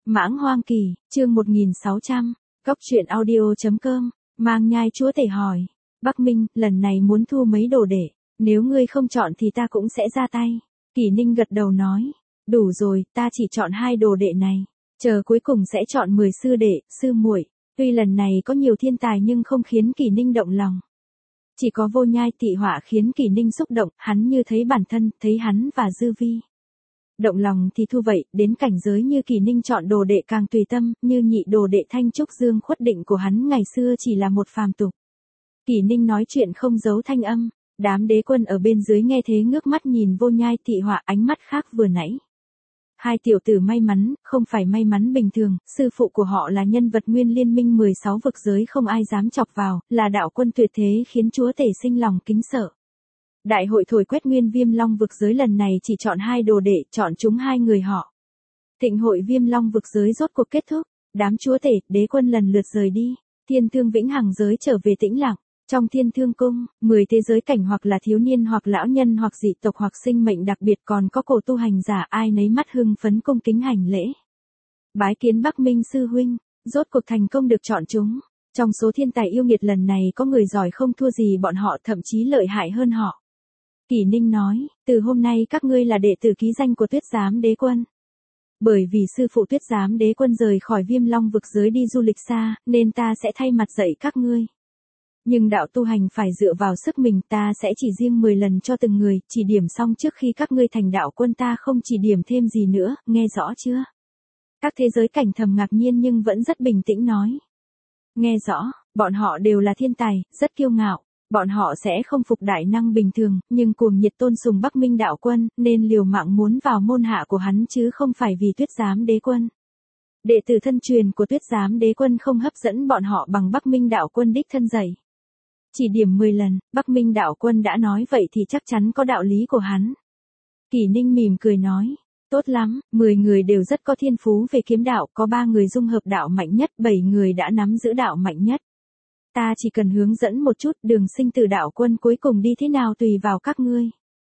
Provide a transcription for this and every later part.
Mãng Hoang Kỳ, chương 1600, Cóc truyện audio.com, mang nhai chúa tể hỏi. Bắc Minh, lần này muốn thu mấy đồ đệ, nếu ngươi không chọn thì ta cũng sẽ ra tay. Kỷ Ninh gật đầu nói, đủ rồi, ta chỉ chọn 2 đồ đệ này, chờ cuối cùng sẽ chọn 10 sư đệ, sư muội. Tuy lần này có nhiều thiên tài nhưng không khiến Kỷ Ninh động lòng. Chỉ có Vô Nhai Tị Họa khiến Kỷ Ninh xúc động, hắn như thấy bản thân, thấy hắn và Dư Vi. Động lòng thì thu vậy, đến cảnh giới như Kỷ Ninh chọn đồ đệ càng tùy tâm, như nhị đồ đệ Thanh Trúc Dương khuất định của hắn ngày xưa chỉ là một phàm tục. Kỷ Ninh nói chuyện không giấu thanh âm, đám đế quân ở bên dưới nghe thế ngước mắt nhìn Vô Nhai Tị Họa ánh mắt khác vừa nãy. 2 tiểu tử may mắn, không phải may mắn bình thường, sư phụ của họ là nhân vật nguyên liên minh 16 vực giới không ai dám chọc vào, là đạo quân tuyệt thế khiến chúa tể sinh lòng kính sợ. Đại hội thổi quét nguyên Viêm Long vực giới lần này chỉ chọn 2 đồ đệ, chọn chúng 2 người họ. Thịnh hội Viêm Long vực giới rốt cuộc kết thúc, đám chúa tể, đế quân lần lượt rời đi, thiên thương vĩnh hằng giới trở về tĩnh lặng. Trong thiên thương cung, 10 thế giới cảnh hoặc là thiếu niên hoặc lão nhân hoặc dị tộc hoặc sinh mệnh đặc biệt còn có cổ tu hành giả ai nấy mắt hưng phấn cung kính hành lễ. Bái kiến Bắc Minh sư huynh, rốt cuộc thành công được chọn chúng. Trong số thiên tài yêu nghiệt lần này có người giỏi không thua gì bọn họ, thậm chí lợi hại hơn họ. Kỷ Ninh nói, từ hôm nay các ngươi là đệ tử ký danh của Tuyết Giám Đế Quân. Bởi vì sư phụ Tuyết Giám Đế Quân rời khỏi Viêm Long vực giới đi du lịch xa, nên ta sẽ thay mặt dạy các ngươi. Nhưng đạo tu hành phải dựa vào sức mình, ta sẽ chỉ riêng 10 lần cho từng người, chỉ điểm xong trước khi các ngươi thành đạo quân ta không chỉ điểm thêm gì nữa, nghe rõ chưa? Các thế giới cảnh thầm ngạc nhiên nhưng vẫn rất bình tĩnh nói. Nghe rõ, bọn họ đều là thiên tài, rất kiêu ngạo, bọn họ sẽ không phục đại năng bình thường, nhưng cuồng nhiệt tôn sùng Bắc Minh đạo quân, nên liều mạng muốn vào môn hạ của hắn chứ không phải vì Tuyết Giám Đế Quân. Đệ tử thân truyền của Tuyết Giám Đế Quân không hấp dẫn bọn họ bằng Bắc Minh đạo quân đích thân dạy. Chỉ điểm 10 lần, Bắc Minh đạo quân đã nói vậy thì chắc chắn có đạo lý của hắn. Kỷ Ninh mỉm cười nói, tốt lắm, 10 người đều rất có thiên phú về kiếm đạo, có 3 người dung hợp đạo mạnh nhất, 7 người đã nắm giữ đạo mạnh nhất. Ta chỉ cần hướng dẫn một chút, đường sinh tử đạo quân cuối cùng đi thế nào tùy vào các ngươi.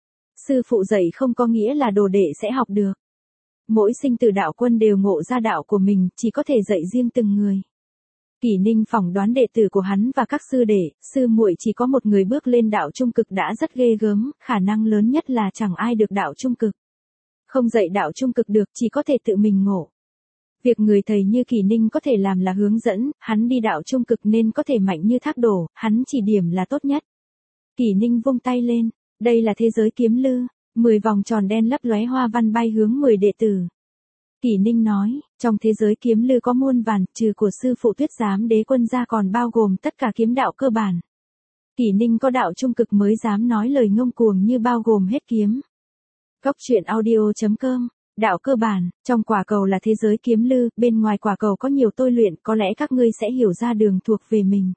Sư phụ dạy không có nghĩa là đồ đệ sẽ học được. Mỗi sinh tử đạo quân đều ngộ ra đạo của mình, chỉ có thể dạy riêng từng người. Kỷ Ninh phỏng đoán đệ tử của hắn và các sư đệ, sư muội chỉ có một người bước lên đạo trung cực đã rất ghê gớm, khả năng lớn nhất là chẳng ai được đạo trung cực. Không dạy đạo trung cực được, chỉ có thể tự mình ngộ. Việc người thầy như Kỷ Ninh có thể làm là hướng dẫn, hắn đi đạo trung cực nên có thể mạnh như thác đổ, hắn chỉ điểm là tốt nhất. Kỷ Ninh vung tay lên, đây là thế giới kiếm lư, 10 vòng tròn đen lấp lóe hoa văn bay hướng 10 đệ tử. Kỷ Ninh nói, trong thế giới kiếm lư có muôn vàn, trừ của sư phụ Tuyết Giám Đế Quân ra còn bao gồm tất cả kiếm đạo cơ bản. Kỷ Ninh có đạo trung cực mới dám nói lời ngông cuồng như bao gồm hết kiếm. Cóc truyện audio.com, đạo cơ bản, trong quả cầu là thế giới kiếm lư, bên ngoài quả cầu có nhiều tôi luyện, có lẽ các ngươi sẽ hiểu ra đường thuộc về mình.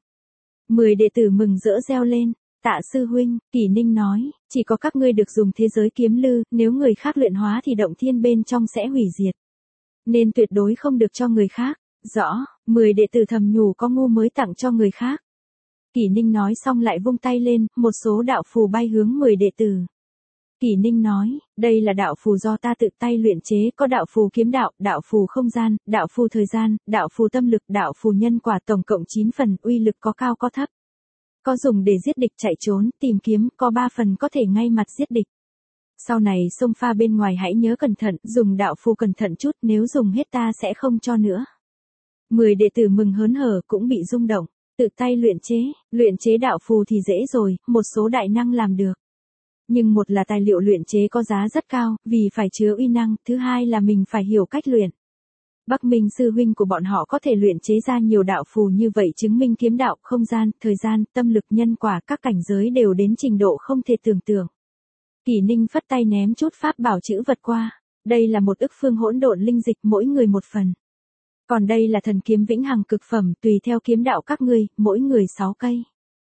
10 đệ tử mừng rỡ reo lên, tạ sư huynh, Kỷ Ninh nói, chỉ có các ngươi được dùng thế giới kiếm lư, nếu người khác luyện hóa thì động thiên bên trong sẽ hủy diệt. Nên tuyệt đối không được cho người khác. Rõ, 10 đệ tử thầm nhủ có ngu mới tặng cho người khác. Kỷ Ninh nói xong lại vung tay lên, một số đạo phù bay hướng 10 đệ tử. Kỷ Ninh nói, đây là đạo phù do ta tự tay luyện chế, có đạo phù kiếm đạo, đạo phù không gian, đạo phù thời gian, đạo phù tâm lực, đạo phù nhân quả, tổng cộng 9 phần, uy lực có cao có thấp. Có dùng để giết địch chạy trốn, tìm kiếm, có 3 phần có thể ngay mặt giết địch. Sau này xông pha bên ngoài hãy nhớ cẩn thận, dùng đạo phù cẩn thận chút, nếu dùng hết ta sẽ không cho nữa. 10 đệ tử mừng hớn hở cũng bị rung động, tự tay luyện chế đạo phù thì dễ rồi, một số đại năng làm được. Nhưng một là tài liệu luyện chế có giá rất cao, vì phải chứa uy năng, thứ hai là mình phải hiểu cách luyện. Bắc Minh sư huynh của bọn họ có thể luyện chế ra nhiều đạo phù như vậy chứng minh kiếm đạo, không gian, thời gian, tâm lực nhân quả các cảnh giới đều đến trình độ không thể tưởng tượng. Kỷ Ninh phất tay ném chút pháp bảo chữ vật qua, đây là một ức phương hỗn độn linh dịch mỗi người một phần. Còn đây là thần kiếm vĩnh hằng cực phẩm tùy theo kiếm đạo các ngươi, mỗi người 6 cây.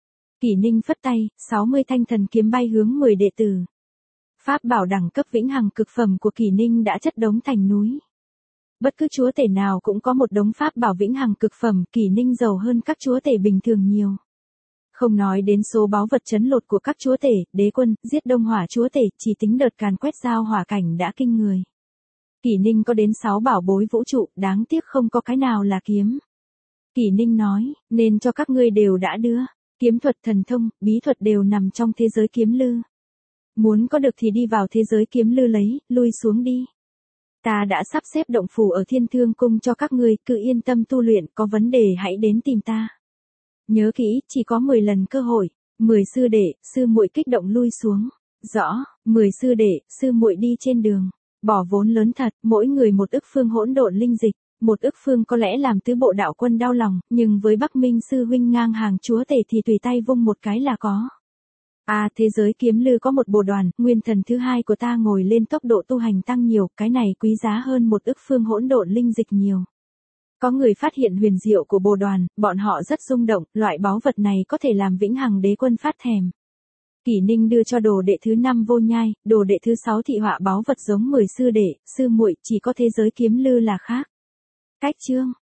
Kỷ Ninh phất tay, 60 thanh thần kiếm bay hướng 10 đệ tử. Pháp bảo đẳng cấp vĩnh hằng cực phẩm của Kỷ Ninh đã chất đống thành núi. Bất cứ chúa tể nào cũng có một đống pháp bảo vĩnh hằng cực phẩm, Kỷ Ninh giàu hơn các chúa tể bình thường nhiều. Không nói đến số báu vật chấn lột của các chúa tể, đế quân, giết đông hỏa chúa tể, chỉ tính đợt càn quét giao hỏa cảnh đã kinh người. Kỷ Ninh có đến 6 bảo bối vũ trụ, đáng tiếc không có cái nào là kiếm. Kỷ Ninh nói, nên cho các ngươi đều đã đưa. Kiếm thuật thần thông, bí thuật đều nằm trong thế giới kiếm lư. Muốn có được thì đi vào thế giới kiếm lư lấy, lui xuống đi. Ta đã sắp xếp động phủ ở Thiên Thương Cung cho các ngươi, cứ yên tâm tu luyện, có vấn đề hãy đến tìm ta. Nhớ kỹ, chỉ có 10 lần cơ hội. 10 sư đệ, sư muội kích động lui xuống. Rõ, 10 sư đệ, sư muội đi trên đường. Bỏ vốn lớn thật, mỗi người 1 ức phương hỗn độn linh dịch. 1 ức phương có lẽ làm tứ bộ đạo quân đau lòng, nhưng với Bắc Minh sư huynh ngang hàng chúa tể thì tùy tay vung một cái là có. Thế giới kiếm lư có một bồ đoàn, nguyên thần thứ 2 của ta ngồi lên tốc độ tu hành tăng nhiều, cái này quý giá hơn 1 ức phương hỗn độn linh dịch nhiều. Có người phát hiện huyền diệu của bồ đoàn, bọn họ rất rung động, loại báu vật này có thể làm vĩnh hằng đế quân phát thèm. Kỷ Ninh đưa cho đồ đệ thứ 5 Vô Nhai, đồ đệ thứ 6 thị họa báu vật giống 10 sư đệ, sư muội, chỉ có thế giới kiếm lư là khác. Cách chương